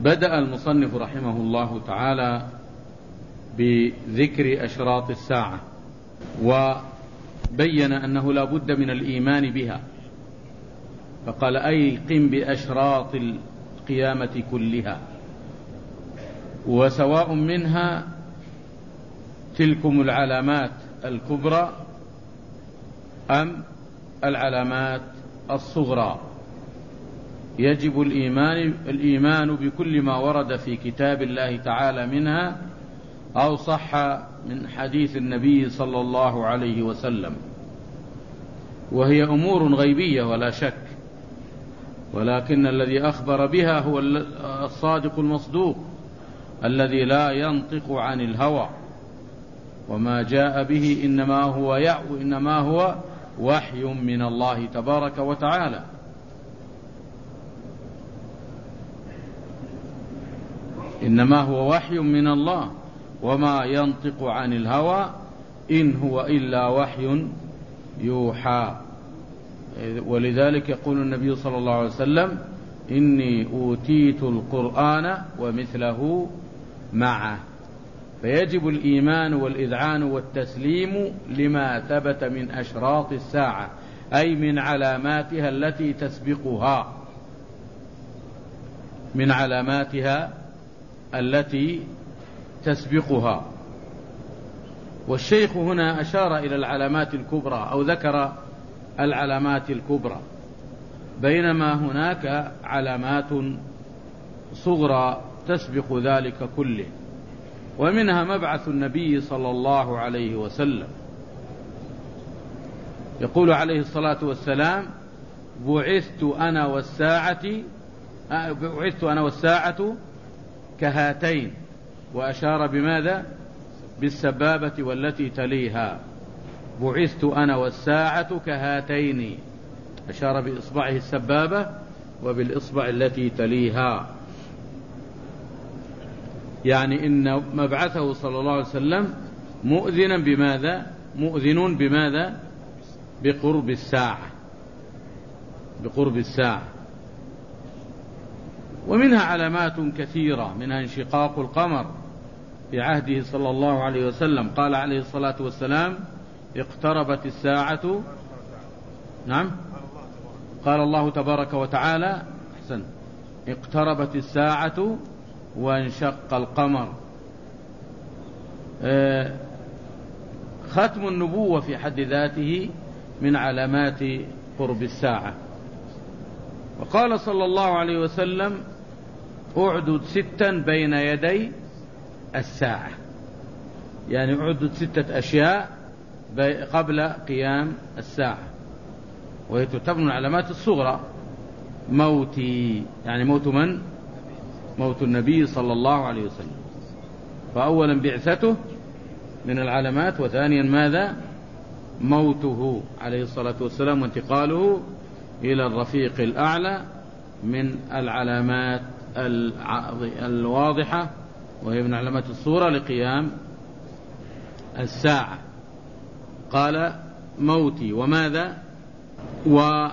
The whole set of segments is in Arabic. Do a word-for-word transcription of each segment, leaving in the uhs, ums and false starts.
بدأ المصنف رحمه الله تعالى بذكر أشراط الساعة، وبين أنه لا بد من الإيمان بها، فقال أيقن بأشراط القيامة كلها، وسواء منها تلكم العلامات الكبرى أم العلامات الصغرى. يجب الإيمان, الإيمان بكل ما ورد في كتاب الله تعالى منها أو صح من حديث النبي صلى الله عليه وسلم، وهي أمور غيبية ولا شك، ولكن الذي أخبر بها هو الصادق المصدوق الذي لا ينطق عن الهوى، وما جاء به إنما هو يعو إنما هو وحي من الله تبارك وتعالى. إنما هو وحي من الله وما ينطق عن الهوى إن هو إلا وحي يوحى. ولذلك يقول النبي صلى الله عليه وسلم إني أوتيت القرآن ومثله معه. فيجب الإيمان والإذعان والتسليم لما ثبت من أشراط الساعة، أي من علاماتها التي تسبقها من علاماتها التي تسبقها. والشيخ هنا أشار إلى العلامات الكبرى أو ذكر العلامات الكبرى، بينما هناك علامات صغرى تسبق ذلك كله، ومنها مبعث النبي صلى الله عليه وسلم. يقول عليه الصلاة والسلام بعثت أنا والساعة بعثت أنا والساعة كهاتين، وأشار بماذا؟ بالسبابة والتي تليها. بعثت أنا والساعة كهاتين، أشار بإصبعه السبابة وبالإصبع التي تليها، يعني إن مبعثه صلى الله عليه وسلم مؤذنا بماذا؟ مؤذن بماذا؟ بقرب الساعة، بقرب الساعة. ومنها علامات كثيرة، منها انشقاق القمر في عهده صلى الله عليه وسلم، قال عليه الصلاة والسلام اقتربت الساعة. نعم، قال الله تبارك وتعالى أحسن اقتربت الساعة وانشق القمر. آه ختم النبوة في حد ذاته من علامات قرب الساعة. وقال صلى الله عليه وسلم اعدد ستا بين يدي الساعة، يعني اعدد ستة أشياء قبل قيام الساعة، وهي تعتبر من العلامات الصغرى. موتي، يعني موت من؟ موت النبي صلى الله عليه وسلم. فأولا بعثته من العلامات، وثانيا ماذا؟ موته عليه الصلاة والسلام وانتقاله إلى الرفيق الأعلى من العلامات الواضحة، وهي من علامات الصورة لقيام الساعة. قال موتي وماذا؟ و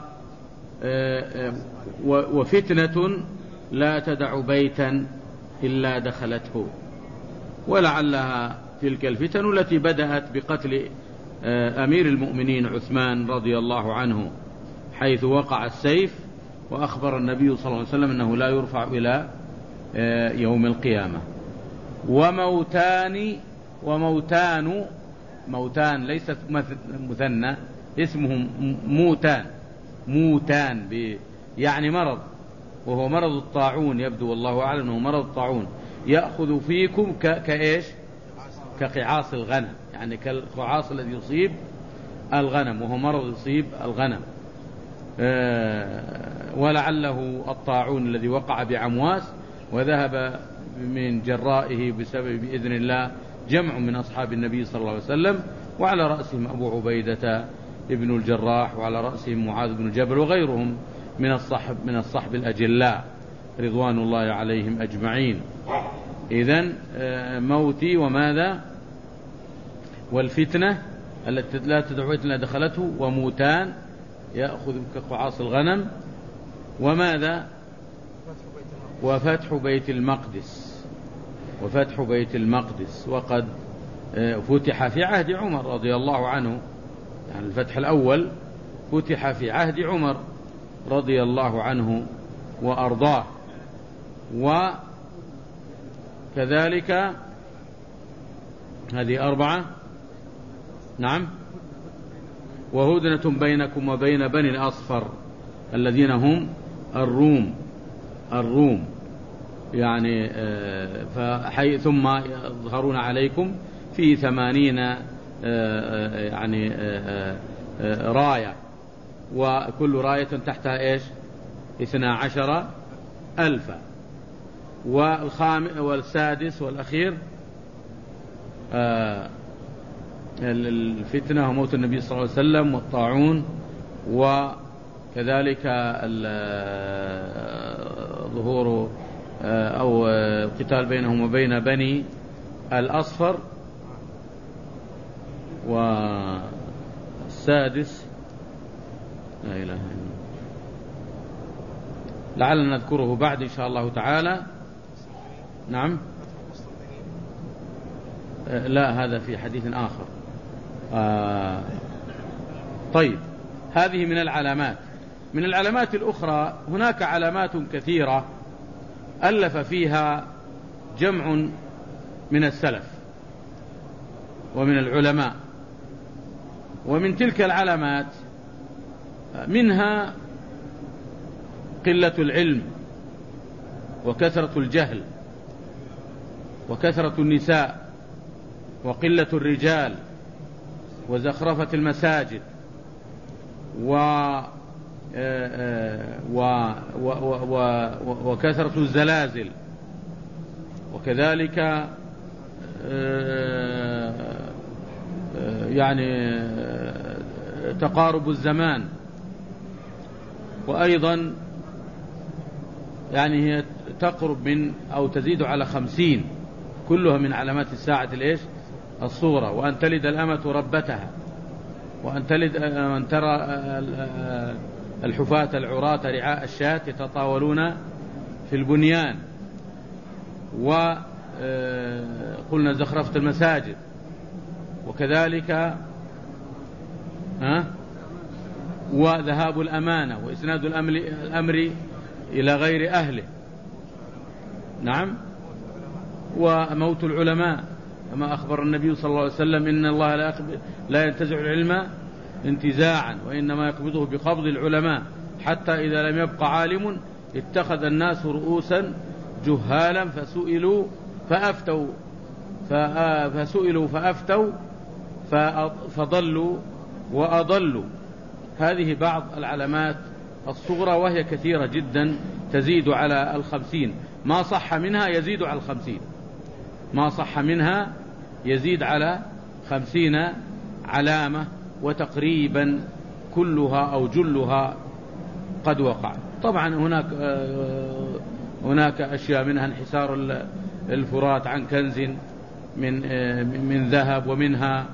وفتنة لا تدع بيتا إلا دخلته، ولعلها تلك الفتن التي بدأت بقتل أمير المؤمنين عثمان رضي الله عنه، حيث وقع السيف وأخبر النبي صلى الله عليه وسلم أنه لا يرفع إلى يوم القيامة. وموتان وموتان موتان ليست مثنى، اسمهم موتان موتان يعني مرض، وهو مرض الطاعون، يبدو والله أعلم أنه مرض الطاعون، يأخذ فيكم كإيش؟ كقعاص الغنم، يعني كالقعاص الذي يصيب الغنم، وهو مرض يصيب الغنم. أه ولعله الطاعون الذي وقع بعمواس، وذهب من جرائه بسبب بإذن الله جمع من أصحاب النبي صلى الله عليه وسلم، وعلى رأسهم أبو عبيدة ابن الجراح، وعلى رأسهم معاذ بن جبل وغيرهم من الصحب من الصحب الأجلاء رضوان الله عليهم أجمعين. إذن موتي وماذا؟ والفتنة التي لا تدعو إلا دخلته، وموتان يأخذ كقعاص الغنم، وماذا؟ وفتح بيت المقدس وفتح بيت المقدس وقد فتح في عهد عمر رضي الله عنه، يعني الفتح الأول فتح في عهد عمر رضي الله عنه وأرضاه. وكذلك هذه أربعة. نعم. وهدنة بينكم وبين بني الأصفر الذين هم الروم الروم يعني فحي ثم يظهرون عليكم في ثمانين يعني راية، وكل راية تحتها إيش اثنا عشر ألفا. والخامس والسادس والأخير الفتنة وموت النبي صلى الله عليه وسلم والطاعون، وكذلك ظهور أو القتال بينهم وبين بني الأصفر. والسادس لا إله إلا الله لعلنا نذكره بعد إن شاء الله تعالى. نعم. لا، هذا في حديث آخر. آه طيب، هذه من العلامات. من العلامات الأخرى هناك علامات كثيرة ألف فيها جمع من السلف ومن العلماء، ومن تلك العلامات منها قلة العلم وكثرة الجهل وكثرة النساء وقلة الرجال وزخرفة المساجد و وكثرة الزلازل، وكذلك يعني تقارب الزمان، وأيضا يعني هي تقرب من أو تزيد على خمسين، كلها من علامات الساعة الإيش الصغرى. وأن تلد الأمة ربتها، وأن تلد أن ترى الحفاة العراة رعاء الشاة يتطاولون في البنيان، وقلنا زخرفة المساجد، وكذلك ها وذهاب الأمانة وإسناد الأمر إلى غير أهله. نعم. وموت العلماء كما أخبر النبي صلى الله عليه وسلم إن الله لا, لا ينتزع العلم انتزاعا، وإنما يقبضه بقبض العلماء، حتى إذا لم يبق عالم اتخذ الناس رؤوسا جهالا فسئلوا فأفتوا فسئلوا فأفتوا فضلوا وأضلوا. هذه بعض العلامات الصغرى، وهي كثيرة جدا تزيد على الخمسين. ما صح منها يزيد على الخمسين، ما صح منها يزيد على خمسين علامة، وتقريبا كلها أو جلها قد وقع. طبعا هناك هناك أشياء منها انحسار الفرات عن كنز من من ذهب، ومنها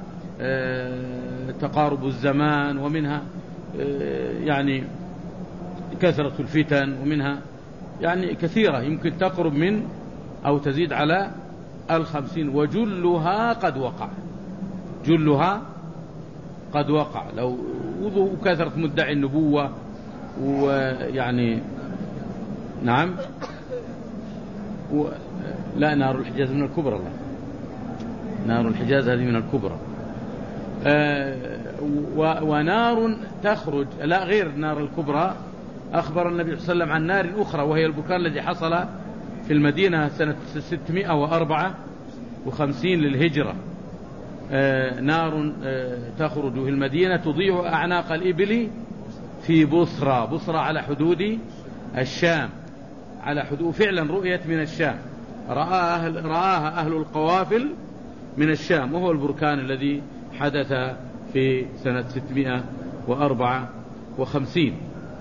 تقارب الزمان، ومنها يعني كثرة الفتن، ومنها يعني كثيرة يمكن تقرب من أو تزيد على الخمسين، وجلها قد وقع، جلها قد وقع. لو وكثرة مدعي النبوة ويعني نعم و... لا، نار الحجاز من الكبرى، الله. نار الحجاز هذه من الكبرى. آه و... ونار تخرج، لا غير نار الكبرى. أخبر النبي صلى الله عليه وسلم عن نار أخرى، وهي البركان الذي حصل في المدينة سنة ستمائة وأربعة وخمسين للهجرة. آه نار آه تخرج في المدينة تضيع أعناق الإبل في بصرى. بصرى على حدود الشام، على حدود فعلا رؤية من الشام، رآها أهل, رآها أهل القوافل من الشام، وهو البركان الذي حدث في سنة ستمائة وأربعة وخمسين.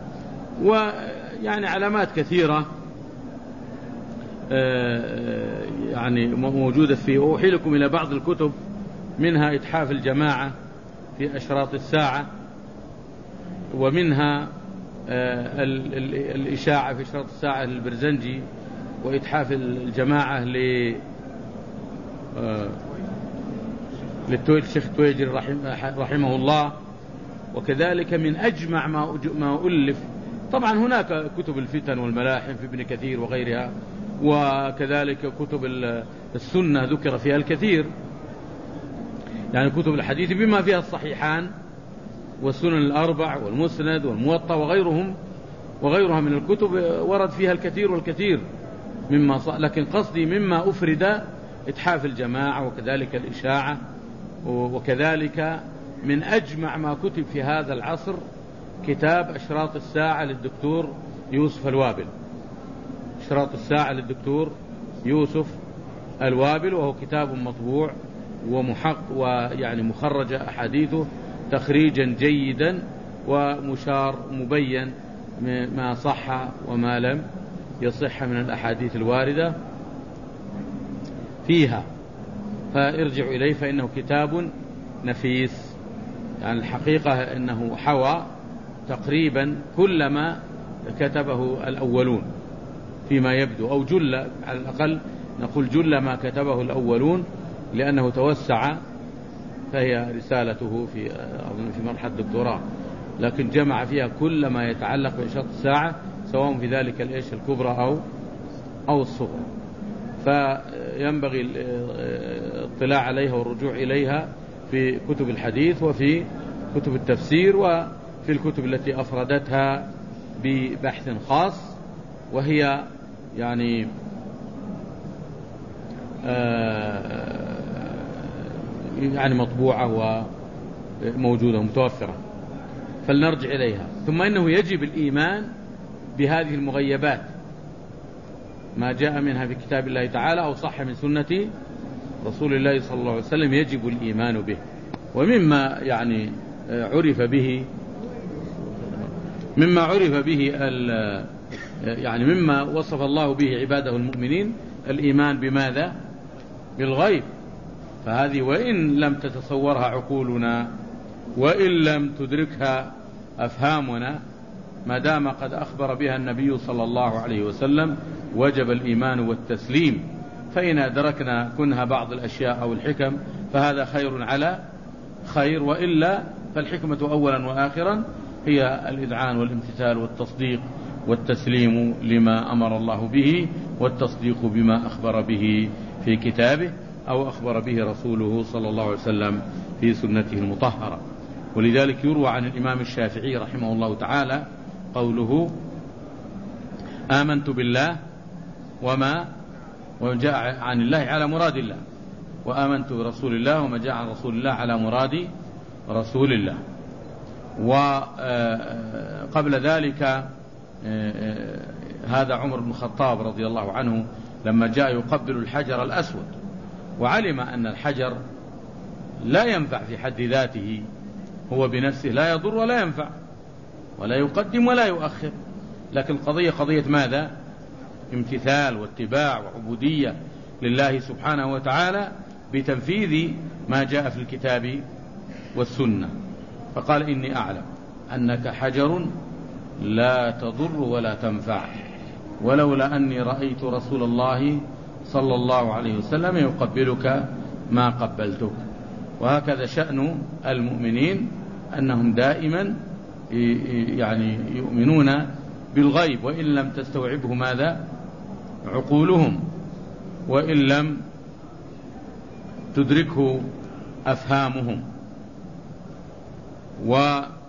ويعني علامات كثيرة يعني موجودة فيه. أوحي لكم إلى بعض الكتب، منها إتحاف الجماعة في أشراط الساعة، ومنها الإشاعة في أشراط الساعة للبرزنجي، وإتحاف الجماعة ل للشيخ التويجري رحمه الله. وكذلك من أجمع ما ألف، طبعا هناك كتب الفتن والملاحم في ابن كثير وغيرها، وكذلك كتب السنة ذكر فيها الكثير، يعني كتب الحديث بما فيها الصحيحان والسنن الأربع والمسند والموطأ وغيرهم وغيرها من الكتب ورد فيها الكثير والكثير مما صح. لكن قصدي مما أفرد إتحاف الجماعة وكذلك الإشاعة، وكذلك من أجمع ما كتب في هذا العصر كتاب أشراط الساعة للدكتور يوسف الوابل. أشراط الساعة للدكتور يوسف الوابل، وهو كتاب مطبوع ومحق ويعني مخرج أحاديثه تخريجا جيدا ومشار مبين ما صح وما لم يصح من الأحاديث الواردة فيها، فارجع إليه فإنه كتاب نفيس. يعني الحقيقة أنه حوى تقريبا كل ما كتبه الأولون فيما يبدو، أو جل على الأقل نقول جل ما كتبه الأولون، لأنه توسع، فهي رسالته في في مرحلة الدكتوراه، لكن جمع فيها كل ما يتعلق بإشارة الساعة، سواء في ذلك الإيش الكبرى أو أو الصغرى. فينبغي الاطلاع عليها والرجوع إليها في كتب الحديث وفي كتب التفسير وفي الكتب التي أفردتها ببحث خاص، وهي يعني يعني مطبوعة وموجودة متوفرة، فلنرجع إليها. ثم إنه يجب الإيمان بهذه المغيبات، ما جاء منها في كتاب الله تعالى أو صح من سنة رسول الله صلى الله عليه وسلم، يجب الإيمان به. ومما يعني عرف به مما عرف به يعني مما وصف الله به عباده المؤمنين الإيمان بماذا؟ بالغيب. فهذه وإن لم تتصورها عقولنا وإن لم تدركها أفهامنا، ما دام قد أخبر بها النبي صلى الله عليه وسلم وجب الإيمان والتسليم. فإن أدركنا كنها بعض الأشياء أو الحكم فهذا خير على خير، وإلا فالحكمة أولا وآخرا هي الإذعان والامتثال والتصديق والتسليم لما أمر الله به، والتصديق بما أخبر به في كتابه أو أخبر به رسوله صلى الله عليه وسلم في سنته المطهرة. ولذلك يروى عن الإمام الشافعي رحمه الله تعالى قوله: آمنت بالله وما وجاء عن الله على مراد الله، وآمنت برسول الله وما جاء عن رسول الله على مراد رسول الله. وقبل ذلك هذا عمر بن الخطاب رضي الله عنه لما جاء يقبل الحجر الأسود، وعلم أن الحجر لا ينفع في حد ذاته، هو بنفسه لا يضر ولا ينفع ولا يقدم ولا يؤخر، لكن القضية قضية ماذا؟ امتثال واتباع وعبودية لله سبحانه وتعالى بتنفيذ ما جاء في الكتاب والسنة. فقال: إني أعلم أنك حجر لا تضر ولا تنفع، ولولا أني رأيت رسول الله صلى الله عليه وسلم يقبلك ما قبلتك. وهكذا شأن المؤمنين، أنهم دائما يعني يؤمنون بالغيب، وإن لم تستوعبه ماذا؟ عقولهم، وإن لم تدركه أفهامهم. و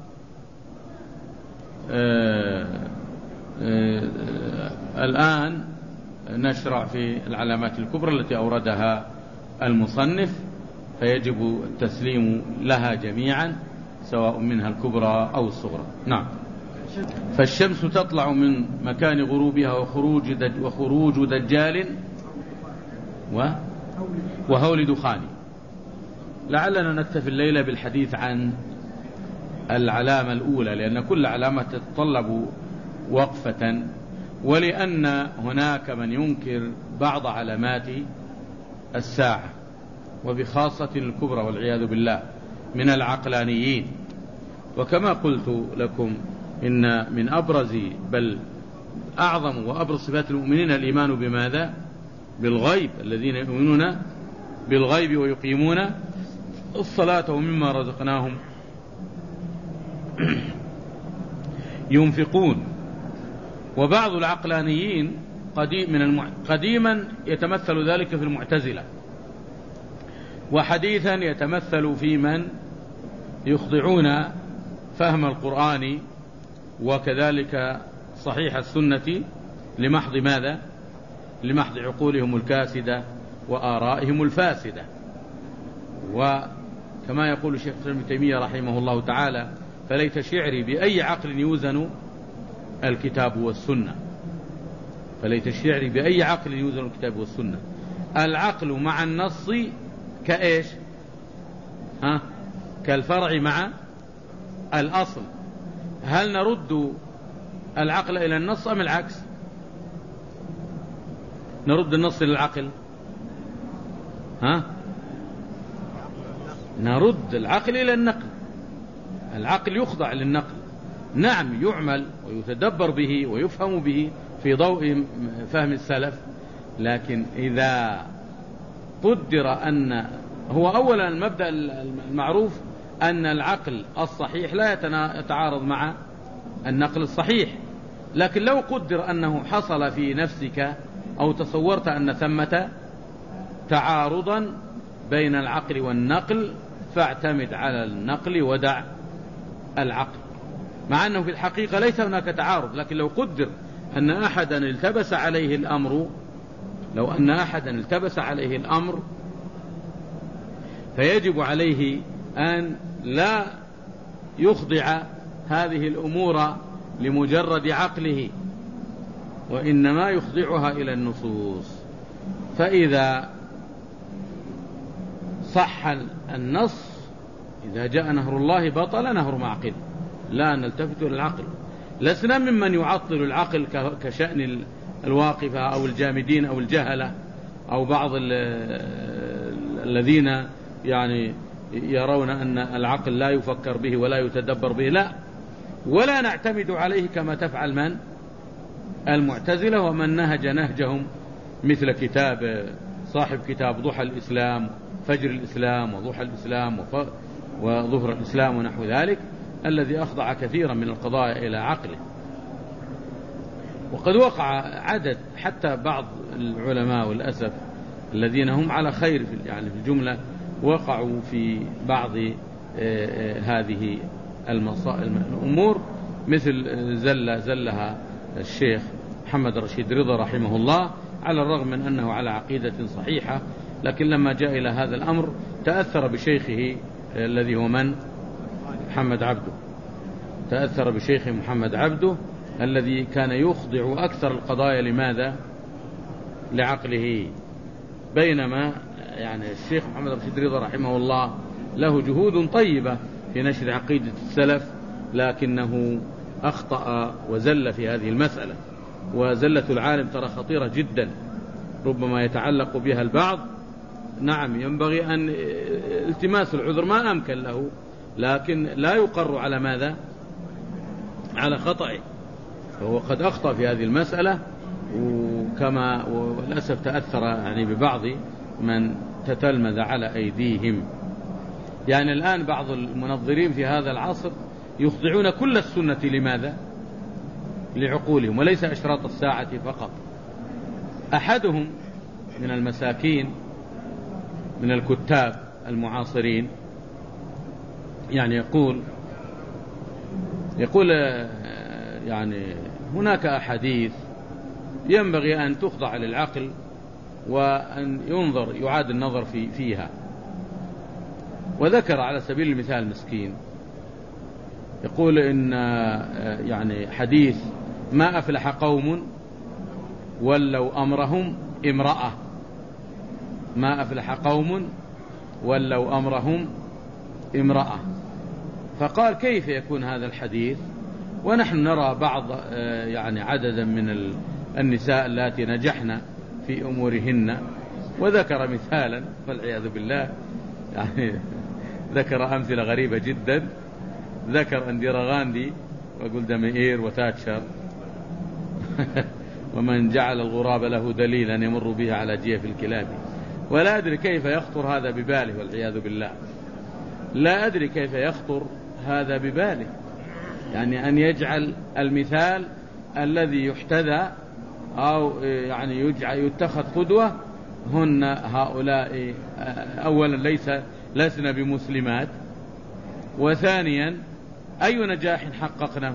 الآن نشرع في العلامات الكبرى التي أوردها المصنف، فيجب التسليم لها جميعا سواء منها الكبرى أو الصغرى. نعم. فالشمس تطلع من مكان غروبها وخروج دج وخروج دجال و وهول دخان. لعلنا نكتفي الليلة بالحديث عن العلامة الأولى، لأن كل علامة تتطلب وقفة، ولأن هناك من ينكر بعض علامات الساعة، وبخاصة الكبرى والعياذ بالله من العقلانيين. وكما قلت لكم إن من أبرز بل أعظم وأبرز صفات المؤمنين الإيمان بماذا؟ بالغيب، الذين يؤمنون بالغيب ويقيمون الصلاة ومما رزقناهم ينفقون. وبعض العقلانيين قديم من المع... قديما يتمثل ذلك في المعتزلة، وحديثا يتمثل في من يخضعون فهم القرآن وكذلك صحيح السنة لمحض ماذا؟ لمحض عقولهم الكاسدة وآرائهم الفاسدة. وكما يقول الشيخ ابن تيمية رحمه الله تعالى: فليت شعري بأي عقل يوزن الكتاب والسنة. فليت شعري بأي عقل يوزن الكتاب والسنة. العقل مع النص كإيش؟ ها؟ كالفرع مع الأصل. هل نرد العقل إلى النص أم العكس؟ نرد النص إلى العقل؟ ها؟ نرد العقل إلى النقل. العقل يخضع للنقل، نعم يعمل ويتدبر به ويفهم به في ضوء فهم السلف، لكن إذا قدر أن هو أولا المبدأ المعروف أن العقل الصحيح لا يتعارض مع النقل الصحيح، لكن لو قدر أنه حصل في نفسك أو تصورت أن ثمة تعارضا بين العقل والنقل فاعتمد على النقل ودع العقل، مع أنه في الحقيقة ليس هناك تعارض. لكن لو قدر أن أحدا التبس عليه الأمر لو أن أحدا التبس عليه الأمر فيجب عليه أن لا يخضع هذه الأمور لمجرد عقله، وإنما يخضعها إلى النصوص. فإذا صح النص، إذا جاء نهر الله بطل نهر معقل، لا نلتفت إلى العقل. لسنا ممن يعطل العقل كشأن الواقفة أو الجامدين أو الجهلة أو بعض الذين يعني يرون أن العقل لا يفكر به ولا يتدبر به، لا، ولا نعتمد عليه كما تفعل من المعتزلة ومن نهج نهجهم، مثل كتاب صاحب كتاب ضحى الإسلام، فجر الإسلام وضحى الإسلام وظهر الإسلام ونحو ذلك، الذي أخضع كثيرا من القضايا إلى عقله. وقد وقع عدد حتى بعض العلماء والأسف الذين هم على خير في يعني في الجملة وقعوا في بعض هذه الأمور، مثل زل زلها الشيخ محمد رشيد رضا رحمه الله، على الرغم من أنه على عقيدة صحيحة، لكن لما جاء إلى هذا الأمر تأثر بشيخه الذي هو من محمد عبده تأثر بشيخه محمد عبده الذي كان يخضع أكثر القضايا لماذا؟ لعقله. بينما يعني الشيخ محمد رشيد رضا رحمه الله له جهود طيبة في نشر عقيدة السلف، لكنه أخطأ وزل في هذه المسألة. وزلة العالم ترى خطيرة جدا، ربما يتعلق بها البعض. نعم ينبغي أن التماس العذر ما أمكن له، لكن لا يقر على ماذا؟ على خطأه. فهو قد أخطأ في هذه المسألة، وكما وللأسف تأثر يعني ببعض من تتلمذ على أيديهم. يعني الآن بعض المنظرين في هذا العصر يخضعون كل السنة لماذا؟ لعقولهم وليس أشراط الساعة فقط. أحدهم من المساكين من الكتاب المعاصرين يعني يقول يقول يعني هناك أحاديث ينبغي أن تخضع للعقل وأن ينظر يعاد النظر في فيها. وذكر على سبيل المثال مسكين يقول إن يعني حديث ما أفلح قوم ولوا أمرهم امرأة، ما أفلح قوم ولوا أمرهم امرأة. فقال كيف يكون هذا الحديث ونحن نرى بعض يعني عددا من النساء اللاتي نجحن في أمورهن. وذكر مثالا والعياذ بالله، يعني ذكر أمثلة غريبة جدا. ذكر أنديرا غاندي وجولدا مائير وتاتشر ومن جعل الغراب له دليلا يمر به على جيف الكلاب. ولا أدري كيف يخطر هذا بباله والعياذ بالله، لا أدري كيف يخطر هذا بباله، يعني أن يجعل المثال الذي يحتذى أو يعني يجعل يتخذ قدوة هن هؤلاء أولا ليس لسنا بمسلمات، وثانيا أي نجاح حققناه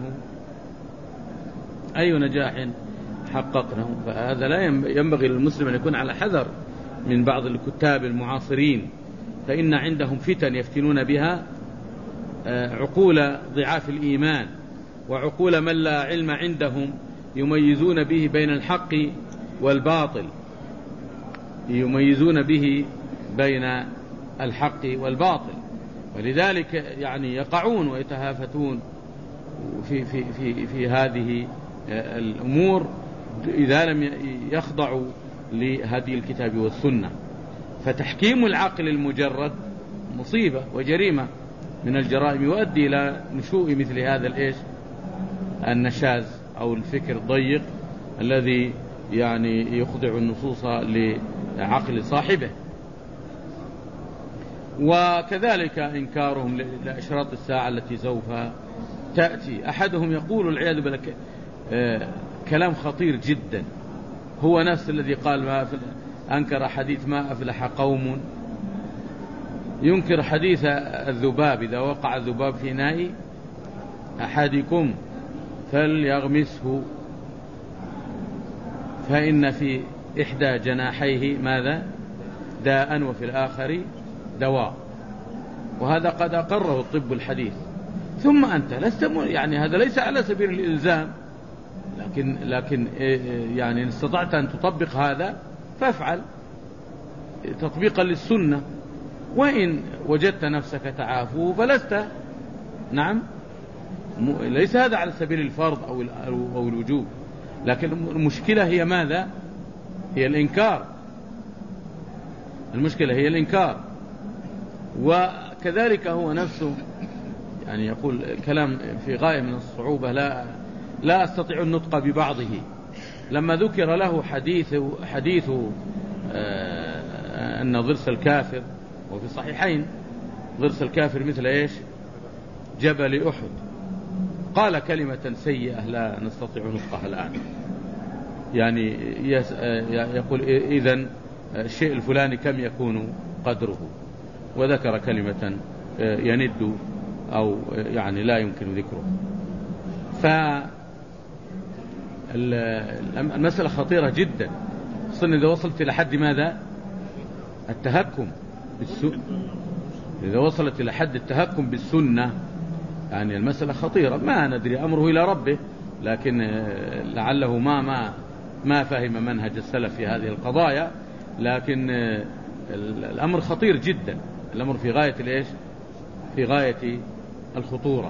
أي نجاح حققناه. فهذا لا ينبغي للمسلم أن يكون على حذر من بعض الكتاب المعاصرين، فإن عندهم فتن يفتنون بها عقول ضعاف الإيمان وعقول من لا علم عندهم، يميزون به بين الحق والباطل يميزون به بين الحق والباطل ولذلك يعني يقعون ويتهافتون في, في, في, في هذه الأمور إذا لم يخضعوا لهدي الكتاب والسنة. فتحكيم العقل المجرد مصيبة وجريمة من الجرائم، يؤدي إلى نشوء مثل هذا الإيش النشاز أو الفكر الضيق الذي يعني يخضع النصوص لعقل صاحبه. وكذلك إنكارهم لأشراط الساعة التي سوف تأتي. أحدهم يقول والعياذ بالله كلام خطير جدا، هو نفس الذي قال ما أنكر حديث ما أفلح قوم، ينكر حديث الذباب إذا وقع الذباب في ناء أحدكم فليغمسه فإن في إحدى جناحيه ماذا داء وفي الآخر دواء. وهذا قد أقره الطب الحديث. ثم أنت لست يعني هذا ليس على سبيل الإلزام، لكن لكن يعني إن استطعت أن تطبق هذا فافعل تطبيقا للسنة، وإن وجدت نفسك تعافه فلست نعم ليس هذا على سبيل الفرض أو أو الوجوب، لكن المشكلة هي ماذا؟ هي الإنكار. المشكلة هي الإنكار. وكذلك هو نفسه يعني يقول كلام في غاية من الصعوبة، لا لا أستطيع النطق ببعضه. لما ذكر له حديث حديث آه أن ضرس الكافر، وفي الصحيحين ضرس الكافر مثل إيش جبل أحد، قال كلمة سيئة لا نستطيع نطقها الآن، يعني يقول إذن الشيء الفلاني كم يكون قدره، وذكر كلمة يند أو يعني لا يمكن ذكره. فالمسألة خطيرة جدا، خصوصا إذا وصلت إلى حد ماذا التهكم بالسنة. إذا وصلت إلى حد التهكم بالسنة يعني المسألة خطيرة. ما ندري أمره إلى ربه، لكن لعله ما ما ما فهم منهج السلف في هذه القضايا، لكن الأمر خطير جدا، الأمر في غاية الإيش في غاية الخطورة.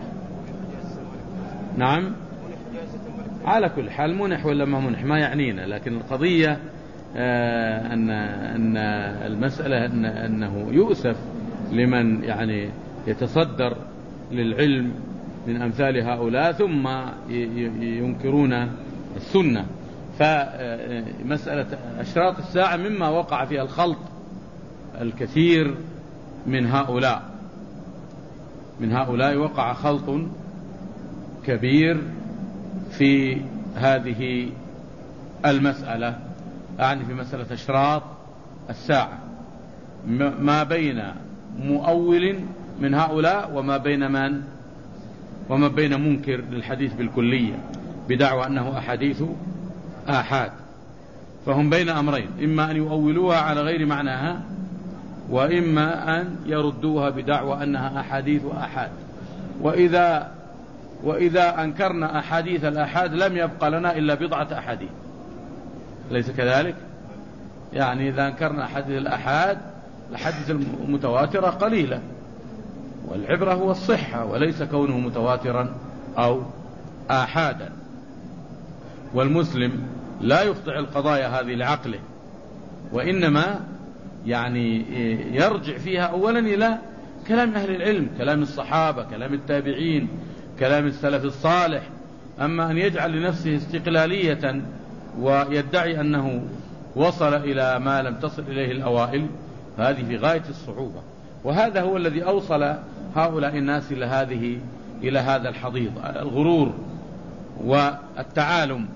نعم على كل حال منح ولا ما منح ما يعنينا، لكن القضية آه أن أن المسألة أن أنه يؤسف لمن يعني يتصدر للعلم من أمثال هؤلاء ثم ينكرون السنة. فمسألة أشراط الساعة مما وقع فيها الخلط الكثير من هؤلاء من هؤلاء وقع خلط كبير في هذه المسألة، أعني في مسألة أشراط الساعة، ما بين مؤول من هؤلاء وما بين من وما بين منكر للحديث بالكلية بدعوى أنه أحاديث آحاد. فهم بين أمرين، إما أن يؤولوها على غير معناها، وإما أن يردوها بدعوى أنها أحاديث آحاد. وإذا وإذا أنكرنا أحاديث الآحاد لم يبقى لنا إلا بضعة أحاديث، ليس كذلك؟ يعني إذا أنكرنا أحاديث الآحاد الحديث المتواترة قليلة، والعبرة هو الصحة وليس كونه متواترا أو آحادا. والمسلم لا يخضع القضايا هذه لعقله، وإنما يعني يرجع فيها أولا إلى كلام أهل العلم، كلام الصحابة، كلام التابعين، كلام السلف الصالح، أما أن يجعل لنفسه استقلالية ويدعي أنه وصل إلى ما لم تصل إليه الأوائل، هذه في غاية الصعوبة. وهذا هو الذي أوصل هؤلاء الناس إلى هذه إلى هذا الحضيض، الغرور والتعالم.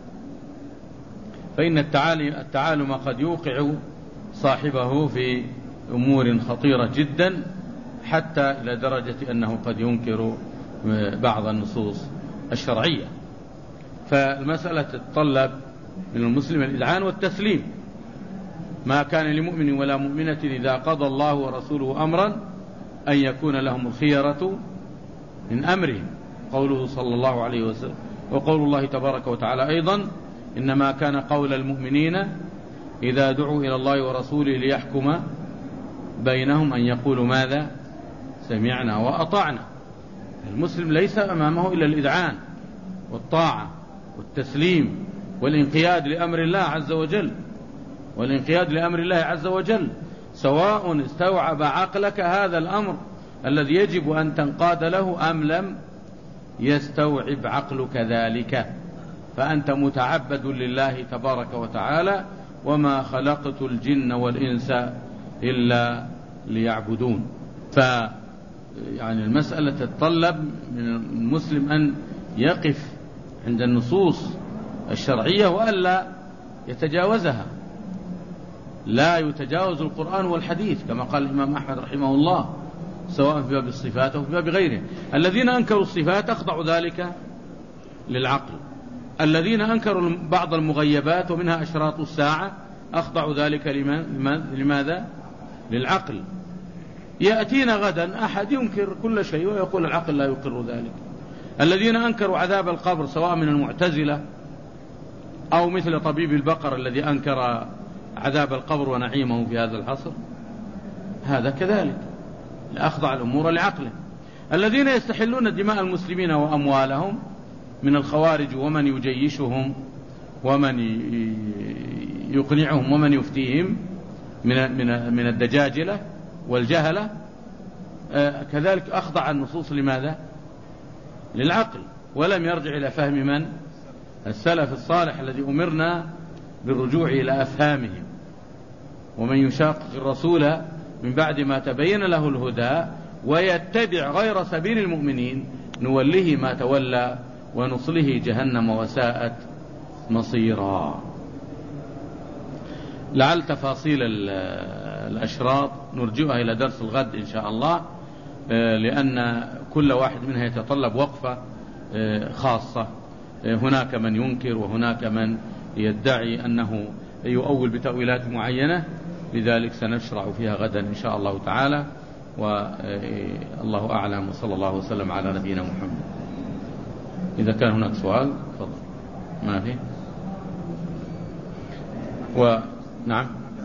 فإن التعالم قد يوقع صاحبه في أمور خطيرة جدا، حتى إلى درجة أنه قد ينكر بعض النصوص الشرعية. فالمسألة تتطلب من المسلم الإذعان والتسليم. ما كان لمؤمن ولا مؤمنة إذا قضى الله ورسوله أمرا أن يكون لهم الخيرة من أمرهم، قوله صلى الله عليه وسلم. وقول الله تبارك وتعالى أيضا: إنما كان قول المؤمنين إذا دعوا إلى الله ورسوله ليحكم بينهم أن يقولوا ماذا؟ سمعنا وأطعنا. المسلم ليس أمامه إلا الإذعان والطاعة والتسليم والانقياد لأمر الله عز وجل، والانقياد لأمر الله عز وجل، سواء استوعب عقلك هذا الأمر الذي يجب أن تنقاد له أم لم يستوعب عقلك ذلك. فأنت متعبد لله تبارك وتعالى: وما خلقت الجن والإنس إلا ليعبدون. ف يعني المسألة تتطلب من المسلم أن يقف عند النصوص الشرعية وألا يتجاوزها. لا يتجاوز القرآن والحديث كما قال الإمام أحمد رحمه الله، سواء في باب الصفات أو في باب غيره. الذين أنكروا الصفات أخضعوا ذلك للعقل، الذين أنكروا بعض المغيبات ومنها أشراط الساعة أخضعوا ذلك لماذا؟ للعقل. يأتينا غدا أحد ينكر كل شيء ويقول العقل لا يقر ذلك. الذين أنكروا عذاب القبر سواء من المعتزلة أو مثل طبيب البقر الذي أنكر عذاب القبر ونعيمه في هذا العصر، هذا كذلك لأخضع الأمور لعقله. الذين يستحلون دماء المسلمين وأموالهم من الخوارج ومن يجيشهم ومن يقنعهم ومن يفتيهم من من الدجاجلة والجهلة، كذلك أخضع النصوص لماذا؟ للعقل، ولم يرجع إلى فهم من؟ السلف الصالح الذي أمرنا بالرجوع إلى أفهامهم. ومن يشاقق الرسول من بعد ما تبين له الهدى ويتبع غير سبيل المؤمنين نوله ما تولى ونصله جهنم وساءت مصيرا. لعل تفاصيل الأشراط نرجئها إلى درس الغد إن شاء الله، لأن كل واحد منها يتطلب وقفة خاصة. هناك من ينكر وهناك من يدعي أنه يؤول بتأويلات معينة، لذلك سنشرع فيها غدا إن شاء الله تعالى. والله أعلم، وصلى الله وسلم على نبينا محمد. إذا كان هناك سؤال تفضل. ما في؟ ونعم.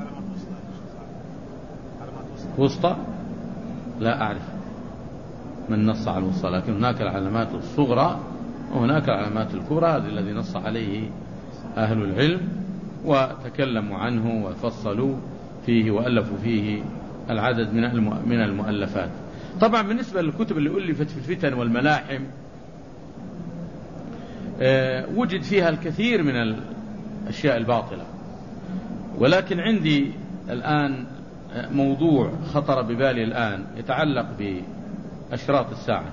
وسطى لا أعرف من نص على الوسطى، لكن هناك العلامات الصغرى وهناك العلامات الكبرى، هذا الذي نص عليه أهل العلم وتكلموا عنه وفصلوا فيه وألفوا فيه العدد من المؤلفات. طبعا بالنسبة للكتب اللي ألفت في الفتن والملاحم وجد فيها الكثير من الأشياء الباطلة، ولكن عندي الآن موضوع خطر ببالي الآن يتعلق بأشراط الساعة.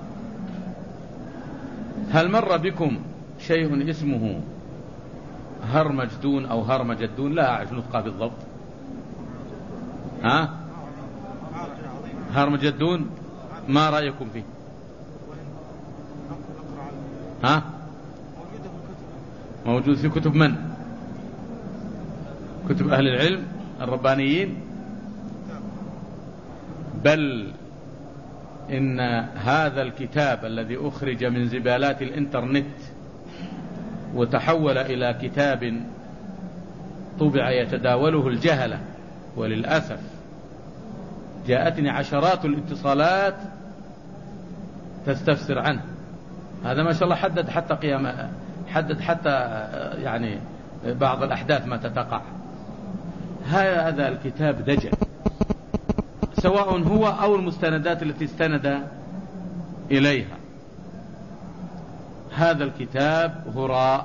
هل مر بكم شيء اسمه هرمجدون أو هرمجدون؟ لا أعرف نطقه بالضبط. ها؟ هرمجدون، ما رأيكم فيه؟ ها؟ موجود في كتب من؟ كتب أهل العلم الربانيين؟ بل إن هذا الكتاب الذي أخرج من زبالات الإنترنت وتحول إلى كتاب طبع يتداوله الجهلة، وللأسف جاءتني عشرات الاتصالات تستفسر عنه. هذا ما شاء الله حدد حتى قيام، حدد حتى يعني بعض الأحداث ما تتقع. هذا الكتاب دجل، سواء هو أو المستندات التي استند إليها. هذا الكتاب هراء.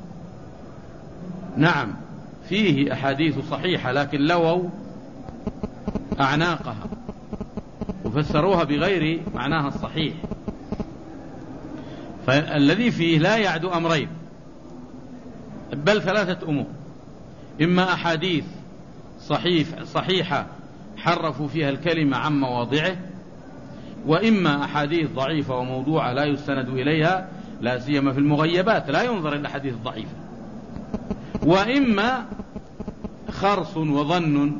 نعم فيه أحاديث صحيحة لكن لووا أعناقها وفسروها بغير معناها الصحيح. فالذي فيه لا يعدو أمرين بل ثلاثة أمور: إما أحاديث صحيح صحيحة حرفوا فيها الكلمة عن مواضعه، وإما أحاديث ضعيفة وموضوعة لا يستند إليها، لا سيما في المغيبات لا ينظر إلى الأحاديث الضعيفة، وإما خرص وظن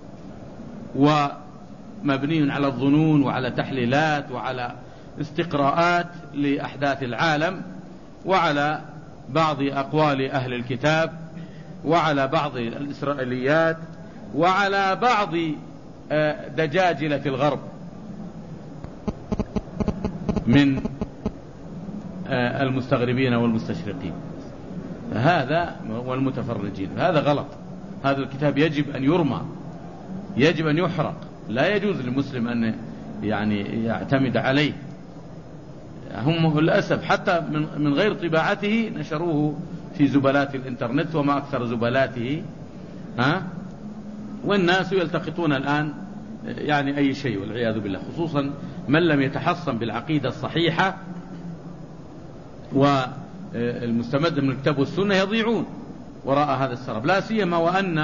ومبني على الظنون وعلى تحليلات وعلى استقراءات لأحداث العالم وعلى بعض أقوال أهل الكتاب وعلى بعض الإسرائيليات وعلى بعض دجاجلة الغرب من المستغربين والمستشرقين هذا والمتفرجين. هذا غلط. هذا الكتاب يجب أن يرمى، يجب أن يحرق. لا يجوز للمسلم أن يعني يعتمد عليه. هم للأسف حتى من غير طباعته نشروه في زبلات الإنترنت، وما أكثر زبلاته، ها؟ والناس يلتقطون الآن يعني أي شيء والعياذ بالله، خصوصا من لم يتحصن بالعقيدة الصحيحة والمستمد من الكتاب والسنة يضيعون وراء هذا السراب. لا سيما وأن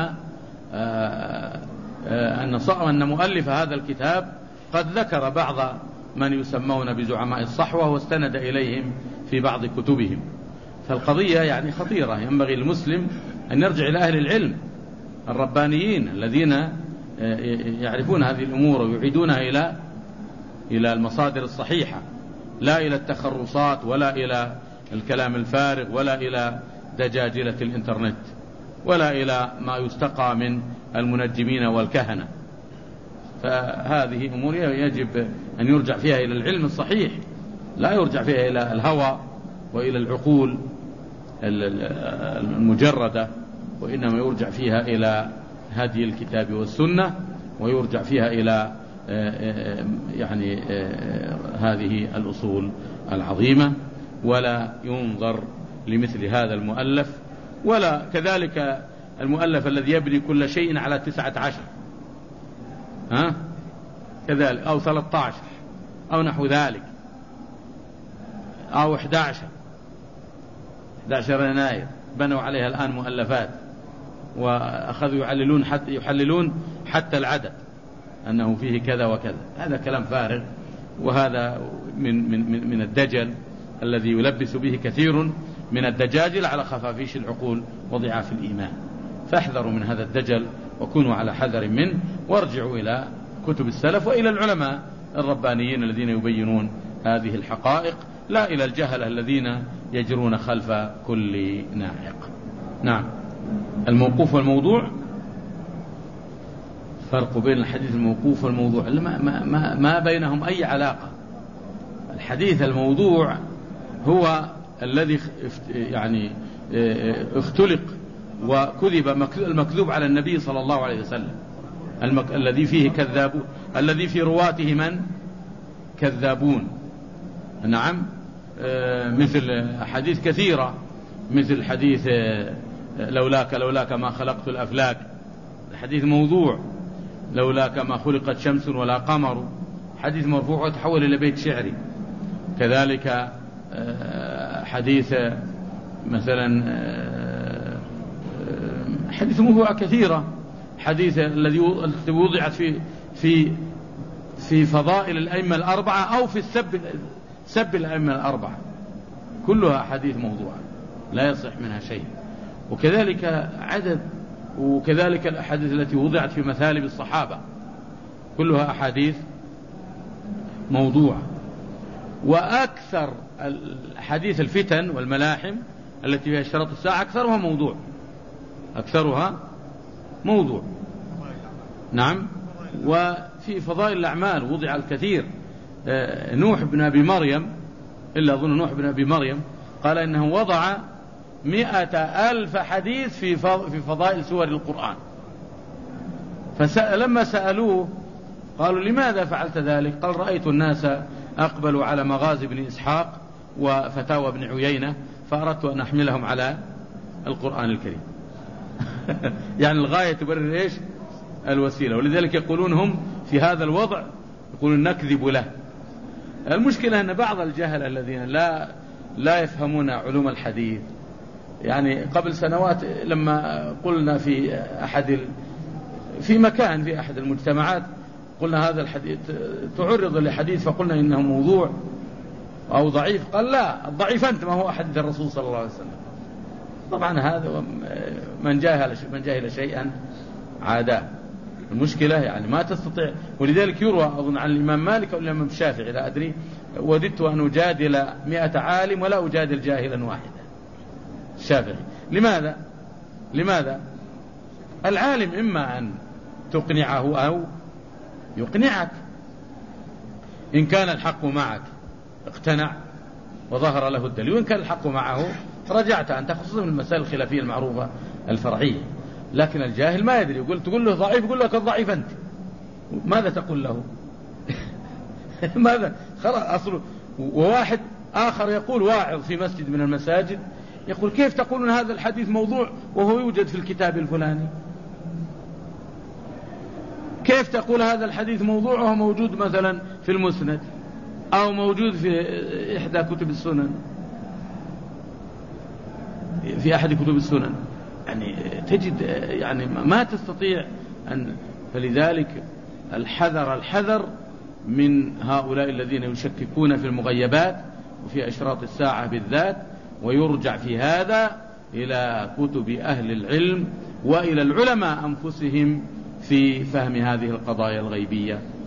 أن أن مؤلف هذا الكتاب قد ذكر بعض من يسمون بزعماء الصحوة واستند إليهم في بعض كتبهم. فالقضية يعني خطيرة. ينبغي المسلم أن يرجع إلى أهل العلم الربانيين الذين يعرفون هذه الأمور ويعيدونها إلى إلى المصادر الصحيحة، لا إلى التخرصات ولا إلى الكلام الفارغ ولا إلى دجاجلة الإنترنت ولا إلى ما يستقى من المنجمين والكهنة. فهذه أمور يجب أن يرجع فيها إلى العلم الصحيح، لا يرجع فيها إلى الهوى وإلى العقول المجردة، وإنما يرجع فيها إلى هدي الكتاب والسنة، ويرجع فيها إلى يعني هذه الأصول العظيمة، ولا ينظر لمثل هذا المؤلف ولا كذلك المؤلف الذي يبني كل شيء على تسعة عشر ها كذلك أو ثلاثة عشر أو نحو ذلك أو أحد عشر أحد عشر يناير بنوا عليها الآن مؤلفات وأخذوا يحللون حتى يحللون حتى العدد أنه فيه كذا وكذا. هذا كلام فارغ، وهذا من من من الدجل الذي يلبس به كثير من الدجاجل على خفافيش العقول وضعاف الإيمان. فاحذروا من هذا الدجل وكونوا على حذر منه، وارجعوا إلى كتب السلف وإلى العلماء الربانيين الذين يبينون هذه الحقائق، لا إلى الجهل الذين يجرون خلف كل ناعق. نعم. الموقوف والموضوع، فرق بين الحديث الموقوف والموضوع ما, ما, ما, ما بينهم أي علاقة. الحديث الموضوع هو الذي يعني اختلق وكذب المكذوب على النبي صلى الله عليه وسلم، المك... الذي فيه كذابون، الذي في رواته من كذابون. نعم. مثل حديث كثيرة، مثل حديث لولاك لولاك ما خلقت الأفلاك، الحديث موضوع. لولاك ما خلقت شمس ولا قمر، حديث مرفوع وتحول إلى بيت شعري. كذلك حديث مثلا حديث موضوع كثيرة، حديث الذي وضعت في في في فضائل الأئمة الأربعة أو في السب سب الأئمة الأربعة، كلها حديث موضوع لا يصح منها شيء. وكذلك عدد وكذلك الأحاديث التي وضعت في مثالب الصحابة كلها أحاديث موضوع. وأكثر الحديث الفتن والملاحم التي فيها اشتراط الساعة أكثرها موضوع، أكثرها موضوع. نعم. وفي فضائل الأعمال وضع الكثير. نوح بن أبي مريم، إلا أظن نوح بن أبي مريم قال إنه وضع مئة ألف حديث في في فضائل سور القرآن. فلما سألوه قالوا لماذا فعلت ذلك؟ قال رأيت الناس أقبلوا على مغازي بن إسحاق وفتاوى ابن عيينة، فأردت أن أحملهم على القرآن الكريم. يعني الغاية تبرر إيش؟ الوسيلة. ولذلك يقولون هم في هذا الوضع يقولون نكذب له. المشكلة أن بعض الجهل الذين لا لا يفهمون علوم الحديث، يعني قبل سنوات لما قلنا في أحد في مكان في أحد المجتمعات قلنا هذا الحديث تعرض لحديث فقلنا إنه موضوع أو ضعيف، قال لا الضعيف أنت، ما هو حديث الرسول صلى الله عليه وسلم. طبعا هذا من جاهل من جاهل شيئا عاداه. المشكلة يعني ما تستطيع. ولذلك يروى أظن عن الإمام مالك أو الإمام الشافعي لا أدري، وددت أن أجادل مئة عالم ولا أجادل جاهلا واحدا. الشافعي لماذا؟ لماذا؟ العالم إما أن تقنعه أو يقنعك. إن كان الحق معك اقتنع وظهر له الدليل، وإن كان الحق معه رجعت أنت، خصوصا من المسائل الخلافية المعروفة الفرعية. لكن الجاهل ما يدري، يقول تقول له ضعيف يقول لك الضعيف أنت، ماذا تقول له؟ ماذا خلاص أصله. وواحد آخر يقول واعظ في مسجد من المساجد يقول كيف تقولون هذا الحديث موضوع وهو يوجد في الكتاب الفلاني؟ كيف تقول هذا الحديث موضوع وهو موجود مثلا في المسند أو موجود في إحدى كتب السنن، في أحد كتب السنن؟ يعني تجد يعني ما تستطيع أن. فلذلك الحذر الحذر من هؤلاء الذين يشككون في المغيبات وفي أشراط الساعة بالذات. ويرجع في هذا إلى كتب أهل العلم وإلى العلماء أنفسهم في فهم هذه القضايا الغيبية.